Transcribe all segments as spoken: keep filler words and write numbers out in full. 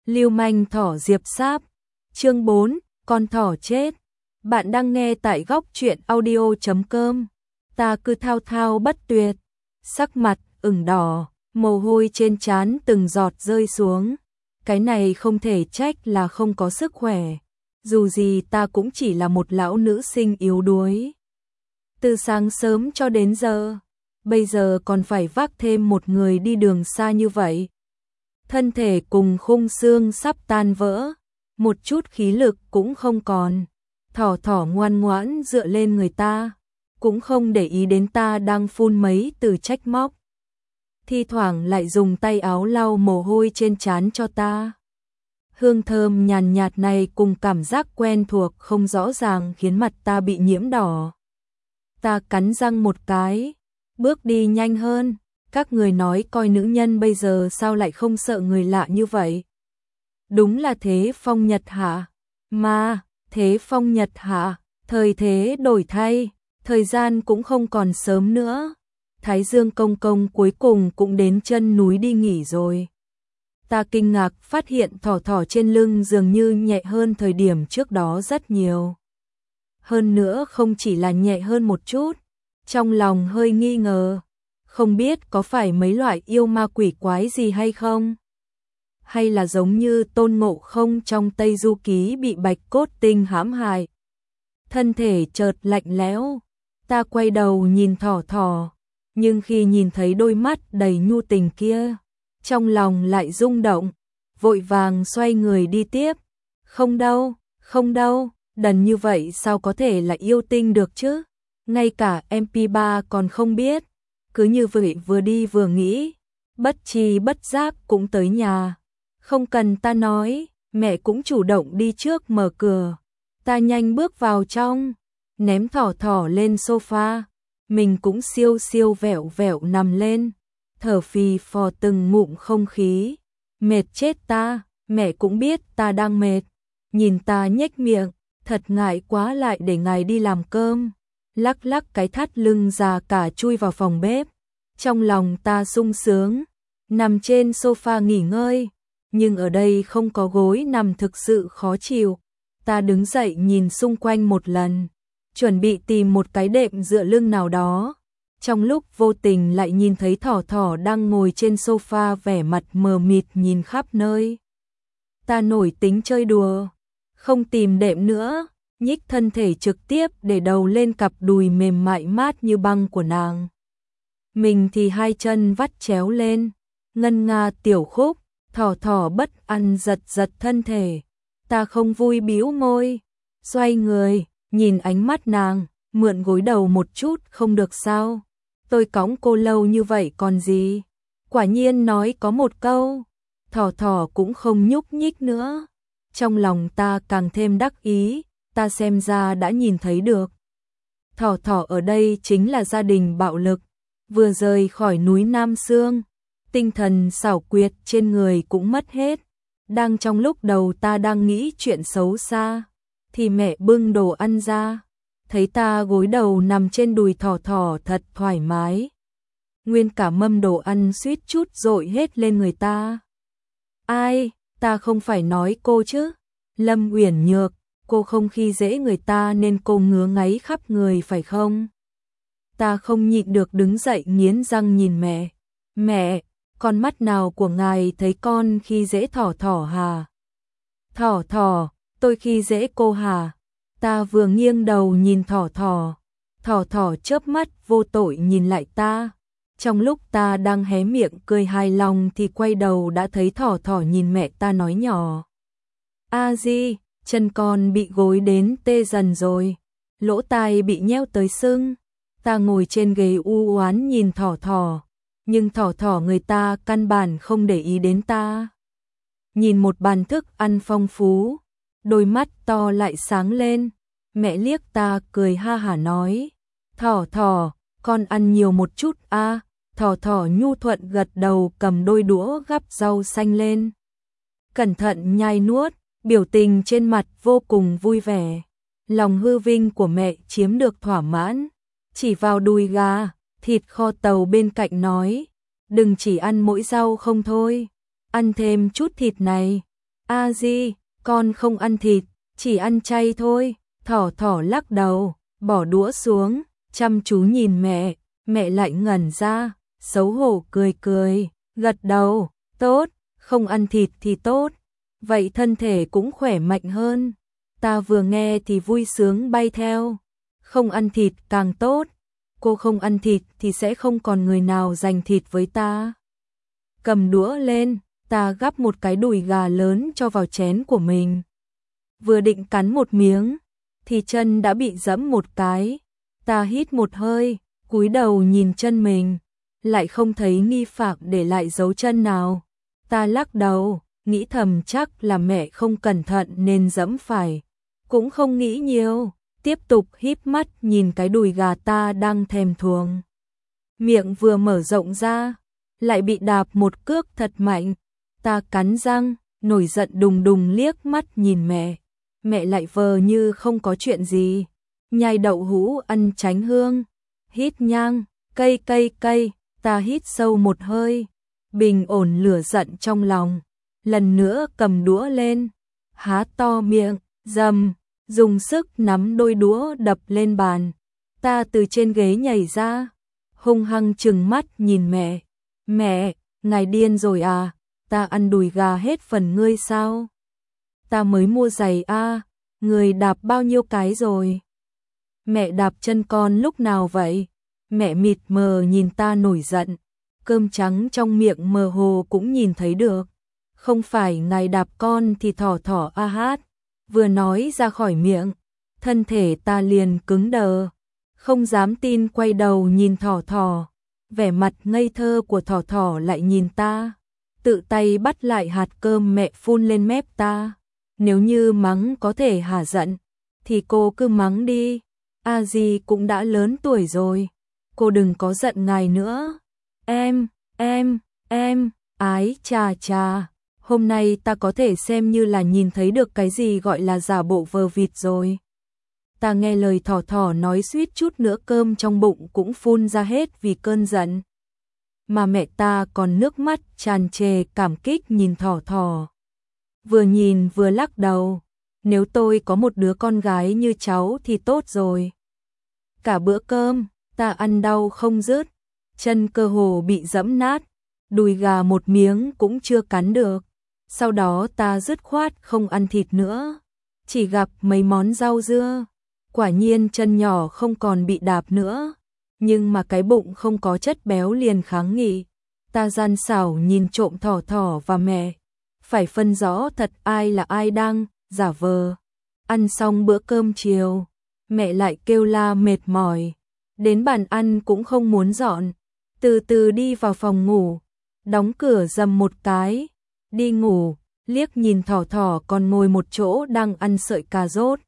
Lưu manh thỏ diệp sáp. Chương bốn, con thỏ chết. Bạn đang nghe tại góc truyện audio chấm com. Ta cứ thao thao bất tuyệt, sắc mặt ửng đỏ, mồ hôi trên trán từng giọt rơi xuống. Cái này không thể trách là không có sức khỏe. Dù gì ta cũng chỉ là một lão nữ sinh yếu đuối. Từ sáng sớm cho đến giờ, bây giờ còn phải vác thêm một người đi đường xa như vậy. Thân thể cùng khung xương sắp tan vỡ, một chút khí lực cũng không còn. Thỏ thỏ ngoan ngoãn dựa lên người ta, cũng không để ý đến ta đang phun mấy từ trách móc. Thi thoảng lại dùng tay áo lau mồ hôi trên trán cho ta. Hương thơm nhàn nhạt này cùng cảm giác quen thuộc không rõ ràng khiến mặt ta bị nhiễm đỏ. Ta cắn răng một cái, bước đi nhanh hơn. Các người nói coi nữ nhân bây giờ sao lại không sợ người lạ như vậy. Đúng là thế phong nhật hạ. Mà, thế phong nhật hạ, thời thế đổi thay, thời gian cũng không còn sớm nữa. Thái Dương công công cuối cùng cũng đến chân núi đi nghỉ rồi. Ta kinh ngạc phát hiện thỏ thỏ trên lưng dường như nhẹ hơn thời điểm trước đó rất nhiều. Hơn nữa không chỉ là nhẹ hơn một chút, trong lòng hơi nghi ngờ. Không biết có phải mấy loại yêu ma quỷ quái gì hay không? Hay là giống như Tôn Ngộ Không trong Tây Du Ký bị bạch cốt tinh hãm hại? Thân thể chợt lạnh lẽo, ta quay đầu nhìn thỏ thỏ, nhưng khi nhìn thấy đôi mắt đầy nhu tình kia, trong lòng lại rung động, vội vàng xoay người đi tiếp. Không đâu, không đâu, đần như vậy sao có thể là yêu tinh được chứ? Ngay cả em pê ba còn không biết. Cứ như vậy vừa đi vừa nghĩ, bất tri bất giác cũng tới nhà. Không cần ta nói, mẹ cũng chủ động đi trước mở cửa. Ta nhanh bước vào trong, ném thỏ thỏ lên sofa, mình cũng siêu siêu vẹo vẹo nằm lên, thở phì phò từng ngụm không khí. Mệt chết ta, mẹ cũng biết ta đang mệt. Nhìn ta nhếch miệng, thật ngại quá lại để ngài đi làm cơm. Lắc lắc cái thắt lưng già cả chui vào phòng bếp. Trong lòng ta sung sướng, nằm trên sofa nghỉ ngơi, nhưng ở đây không có gối nằm thực sự khó chịu. Ta đứng dậy nhìn xung quanh một lần, chuẩn bị tìm một cái đệm dựa lưng nào đó. Trong lúc vô tình lại nhìn thấy thỏ thỏ đang ngồi trên sofa vẻ mặt mờ mịt nhìn khắp nơi. Ta nổi tính chơi đùa, không tìm đệm nữa. Nhích thân thể trực tiếp để đầu lên cặp đùi mềm mại mát như băng của nàng. Mình thì hai chân vắt chéo lên, ngân nga tiểu khúc, thỏ thỏ bất an giật giật thân thể. Ta không vui bĩu môi, xoay người, nhìn ánh mắt nàng, mượn gối đầu một chút không được sao? Tôi cõng cô lâu như vậy còn gì? Quả nhiên nói có một câu, thỏ thỏ cũng không nhúc nhích nữa. Trong lòng ta càng thêm đắc ý. Ta xem ra đã nhìn thấy được. Thỏ thỏ ở đây chính là gia đình bạo lực, vừa rời khỏi núi Nam Sương, tinh thần xảo quyệt trên người cũng mất hết. Đang trong lúc đầu ta đang nghĩ chuyện xấu xa, thì mẹ bưng đồ ăn ra, thấy ta gối đầu nằm trên đùi thỏ thỏ thật thoải mái. Nguyên cả mâm đồ ăn suýt chút dội hết lên người ta. Ai, ta không phải nói cô chứ, Lâm Uyển Nhược. Cô không khi dễ người ta nên cô ngứa ngáy khắp người phải không? Ta không nhịn được đứng dậy nghiến răng nhìn mẹ. Mẹ, con mắt nào của ngài thấy con khi dễ thỏ thỏ hả? Thỏ thỏ, tôi khi dễ cô hả? Ta vừa nghiêng đầu nhìn thỏ thỏ. Thỏ thỏ chớp mắt vô tội nhìn lại ta. Trong lúc ta đang hé miệng cười hài lòng thì quay đầu đã thấy thỏ thỏ nhìn mẹ ta nói nhỏ. A Di, chân con bị gối đến tê dần rồi, lỗ tai bị nheo tới sưng. Ta ngồi trên ghế u oán nhìn thỏ thỏ, nhưng thỏ thỏ người ta căn bản không để ý đến ta. Nhìn một bàn thức ăn phong phú, đôi mắt to lại sáng lên. Mẹ liếc ta cười ha hả nói, thỏ thỏ, con ăn nhiều một chút a. À. Thỏ thỏ nhu thuận gật đầu cầm đôi đũa gắp rau xanh lên, cẩn thận nhai nuốt. Biểu tình trên mặt vô cùng vui vẻ. Lòng hư vinh của mẹ chiếm được thỏa mãn. Chỉ vào đùi gà, thịt kho tàu bên cạnh nói, đừng chỉ ăn mỗi rau không thôi, ăn thêm chút thịt này. A Di, con không ăn thịt, chỉ ăn chay thôi. Thỏ thỏ lắc đầu, bỏ đũa xuống, chăm chú nhìn mẹ, mẹ lại ngẩn ra, xấu hổ cười cười, gật đầu, tốt, không ăn thịt thì tốt, vậy thân thể cũng khỏe mạnh hơn. Ta vừa nghe thì vui sướng bay theo, không ăn thịt càng tốt, cô không ăn thịt thì sẽ không còn người nào giành thịt với ta. Cầm đũa lên, ta gắp một cái đùi gà lớn cho vào chén của mình. Vừa định cắn một miếng, thì chân đã bị giẫm một cái. Ta hít một hơi, cúi đầu nhìn chân mình, lại không thấy nghi phạm để lại dấu chân nào. Ta lắc đầu, nghĩ thầm chắc là mẹ không cẩn thận nên giẫm phải. Cũng không nghĩ nhiều, tiếp tục híp mắt nhìn cái đùi gà ta đang thèm thuồng. Miệng vừa mở rộng ra, lại bị đạp một cước thật mạnh. Ta cắn răng, nổi giận đùng đùng liếc mắt nhìn mẹ. Mẹ lại vờ như không có chuyện gì, nhai đậu hũ ăn tránh hương, hít nhang, cây cây cây. Ta hít sâu một hơi, bình ổn lửa giận trong lòng, lần nữa cầm đũa lên, há to miệng, dầm, dùng sức nắm đôi đũa đập lên bàn. Ta từ trên ghế nhảy ra, hung hăng trừng mắt nhìn mẹ. Mẹ, ngài điên rồi à, ta ăn đùi gà hết phần ngươi sao? Ta mới mua giày a, à, người đạp bao nhiêu cái rồi? Mẹ đạp chân con lúc nào vậy? Mẹ mịt mờ nhìn ta nổi giận, cơm trắng trong miệng mơ hồ cũng nhìn thấy được. Không phải ngài đạp con thì thỏ thỏ a hát. Vừa nói ra khỏi miệng, thân thể ta liền cứng đờ, không dám tin quay đầu nhìn thỏ thỏ. Vẻ mặt ngây thơ của thỏ thỏ lại nhìn ta, tự tay bắt lại hạt cơm mẹ phun lên mép ta. Nếu như mắng có thể hả giận, thì cô cứ mắng đi. A Di cũng đã lớn tuổi rồi, cô đừng có giận ngài nữa. Em, em, em, ái chà chà, hôm nay ta có thể xem như là nhìn thấy được cái gì gọi là giả bộ vờ vịt rồi. Ta nghe lời thỏ thỏ nói suýt chút nữa cơm trong bụng cũng phun ra hết vì cơn giận. Mà mẹ ta còn nước mắt tràn trề cảm kích nhìn thỏ thỏ. Vừa nhìn vừa lắc đầu, nếu tôi có một đứa con gái như cháu thì tốt rồi. Cả bữa cơm, ta ăn đau không dứt, chân cơ hồ bị giẫm nát, đùi gà một miếng cũng chưa cắn được. Sau đó ta dứt khoát không ăn thịt nữa, chỉ gặp mấy món rau dưa. Quả nhiên chân nhỏ không còn bị đạp nữa, nhưng mà cái bụng không có chất béo liền kháng nghị. Ta gian xảo nhìn trộm thỏ thỏ và mẹ, phải phân rõ thật ai là ai đang giả vờ. Ăn xong bữa cơm chiều, mẹ lại kêu la mệt mỏi, đến bàn ăn cũng không muốn dọn, từ từ đi vào phòng ngủ, đóng cửa rầm một cái, đi ngủ, liếc nhìn thỏ thỏ còn ngồi một chỗ đang ăn sợi cà rốt.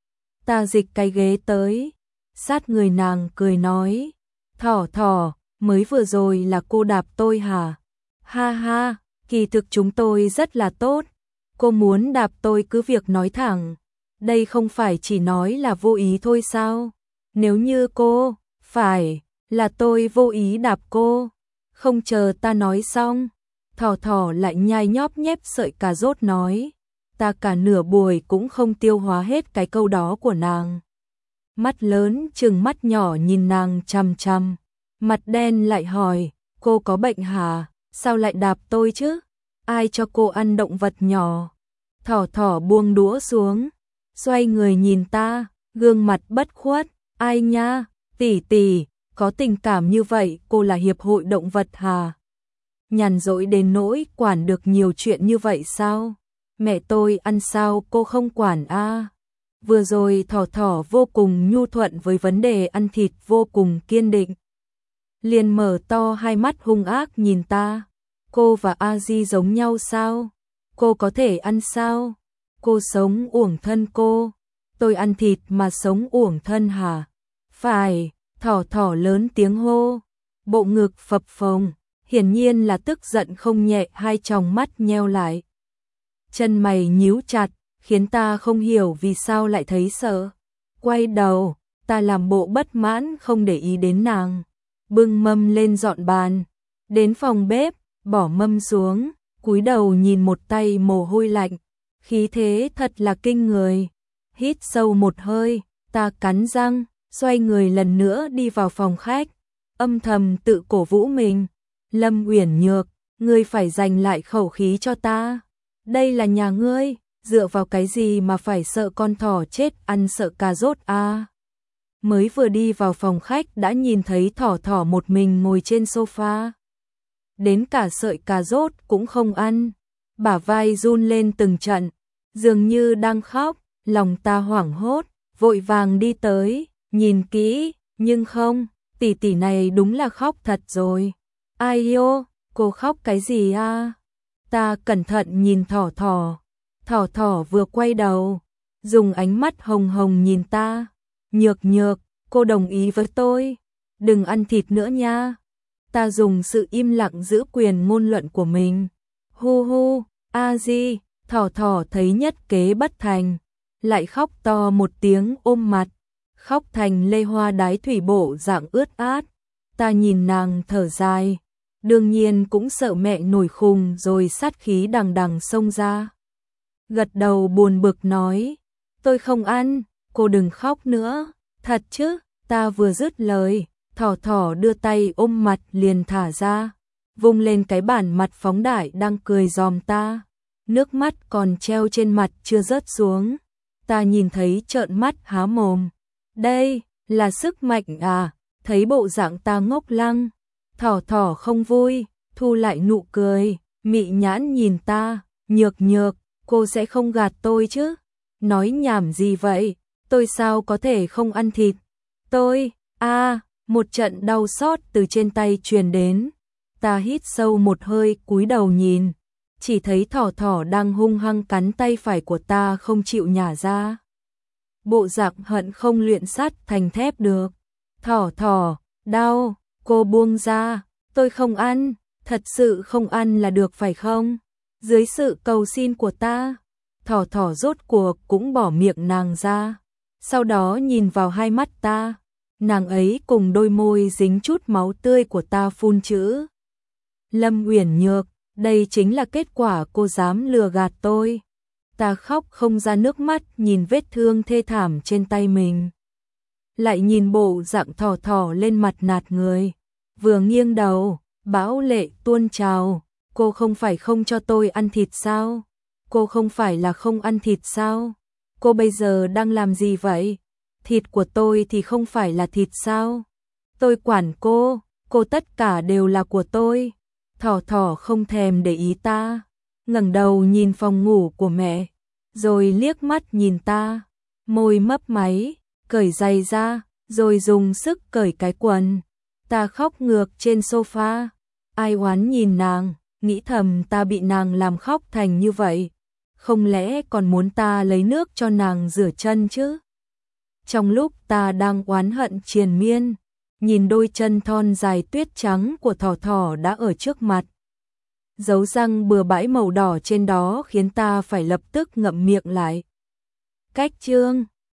Ta dịch cái ghế tới, sát người nàng cười nói, thỏ thỏ, mới vừa rồi là cô đạp tôi hả? Ha ha, kỳ thực chúng tôi rất là tốt, cô muốn đạp tôi cứ việc nói thẳng, đây không phải chỉ nói là vô ý thôi sao? Nếu như cô, phải, là tôi vô ý đạp cô. Không chờ ta nói xong, thỏ thỏ lại nhai nhóp nhép sợi cà rốt nói. Ta cả nửa buổi cũng không tiêu hóa hết cái câu đó của nàng. Mắt lớn trừng mắt nhỏ nhìn nàng chằm chằm, mặt đen lại hỏi, cô có bệnh hả? Sao lại đạp tôi chứ? Ai cho cô ăn động vật nhỏ? Thỏ thỏ buông đũa xuống, xoay người nhìn ta, gương mặt bất khuất, ai nha, tỷ tỷ, có tình cảm như vậy cô là hiệp hội động vật hả? Nhàn rỗi đến nỗi quản được nhiều chuyện như vậy sao? Mẹ tôi ăn sao cô không quản a? À? Vừa rồi thỏ thỏ vô cùng nhu thuận với vấn đề ăn thịt, vô cùng kiên định. Liền mở to hai mắt hung ác nhìn ta. Cô và A Di giống nhau sao? Cô có thể ăn sao? Cô sống uổng thân cô. Tôi ăn thịt mà sống uổng thân hả? Phải, thỏ thỏ lớn tiếng hô. Bộ ngực phập phồng, hiển nhiên là tức giận không nhẹ, hai tròng mắt nheo lại. Chân mày nhíu chặt, khiến ta không hiểu vì sao lại thấy sợ. Quay đầu, ta làm bộ bất mãn không để ý đến nàng. Bưng mâm lên dọn bàn. Đến phòng bếp, bỏ mâm xuống, cúi đầu nhìn một tay mồ hôi lạnh, khí thế thật là kinh người. Hít sâu một hơi, ta cắn răng, xoay người lần nữa đi vào phòng khách, âm thầm tự cổ vũ mình. Lâm Uyển Nhược, ngươi phải giành lại khẩu khí cho ta. Đây là nhà ngươi, dựa vào cái gì mà phải sợ con thỏ chết ăn sợ cà rốt à? Mới vừa đi vào phòng khách đã nhìn thấy thỏ thỏ một mình ngồi trên sofa. Đến cả sợi cà rốt cũng không ăn, bả vai run lên từng trận, dường như đang khóc. Lòng ta hoảng hốt, vội vàng đi tới, nhìn kỹ, nhưng không, tỷ tỷ này đúng là khóc thật rồi. Ai ô, cô khóc cái gì à? Ta cẩn thận nhìn thỏ thỏ, thỏ thỏ vừa quay đầu, dùng ánh mắt hồng hồng nhìn ta. Nhược nhược, cô đồng ý với tôi, đừng ăn thịt nữa nha. Ta dùng sự im lặng giữ quyền ngôn luận của mình. Hu hu, a di, thỏ thỏ thấy nhất kế bất thành, lại khóc to một tiếng ôm mặt, khóc thành lê hoa đái thủy bộ dạng ướt át. Ta nhìn nàng thở dài, đương nhiên cũng sợ mẹ nổi khùng rồi sát khí đằng đằng xông ra. Gật đầu buồn bực nói, tôi không ăn, cô đừng khóc nữa, thật chứ. Ta vừa dứt lời, thỏ thỏ đưa tay ôm mặt liền thả ra, vung lên cái bản mặt phóng đại đang cười giòm ta, nước mắt còn treo trên mặt chưa rớt xuống. Ta nhìn thấy trợn mắt há mồm, đây là sức mạnh à? Thấy bộ dạng ta ngốc lăng, thỏ thỏ không vui, thu lại nụ cười, mị nhãn nhìn ta. Nhược nhược, cô sẽ không gạt tôi chứ? Nói nhảm gì vậy, tôi sao có thể không ăn thịt? Tôi, a à, một trận đau xót từ trên tay truyền đến. Ta hít sâu một hơi cúi đầu nhìn, chỉ thấy thỏ thỏ đang hung hăng cắn tay phải của ta không chịu nhả ra. Bộ dạng hận không luyện sắt thành thép được. Thỏ thỏ, đau, cô buông ra, tôi không ăn, thật sự không ăn là được phải không? Dưới sự cầu xin của ta, thỏ thỏ rốt cuộc cũng bỏ miệng nàng ra, sau đó nhìn vào hai mắt ta, nàng ấy cùng đôi môi dính chút máu tươi của ta phun chữ. Lâm Uyển Nhược, đây chính là kết quả cô dám lừa gạt tôi. Ta khóc không ra nước mắt nhìn vết thương thê thảm trên tay mình. Lại nhìn bộ dạng thỏ thỏ lên mặt nạt người. Vừa nghiêng đầu, bão lệ tuôn trào. Cô không phải không cho tôi ăn thịt sao? Cô không phải là không ăn thịt sao? Cô bây giờ đang làm gì vậy? Thịt của tôi thì không phải là thịt sao? Tôi quản cô, cô tất cả đều là của tôi. Thỏ thỏ không thèm để ý ta, ngẩng đầu nhìn phòng ngủ của mẹ, rồi liếc mắt nhìn ta, môi mấp máy, cởi giày ra, rồi dùng sức cởi cái quần. Ta khóc ngược trên sofa, ai oán nhìn nàng, nghĩ thầm ta bị nàng làm khóc thành như vậy, không lẽ còn muốn ta lấy nước cho nàng rửa chân chứ? Trong lúc ta đang oán hận triền miên, nhìn đôi chân thon dài tuyết trắng của thỏ thỏ đã ở trước mặt. Dấu răng bừa bãi màu đỏ trên đó khiến ta phải lập tức ngậm miệng lại. Cách chương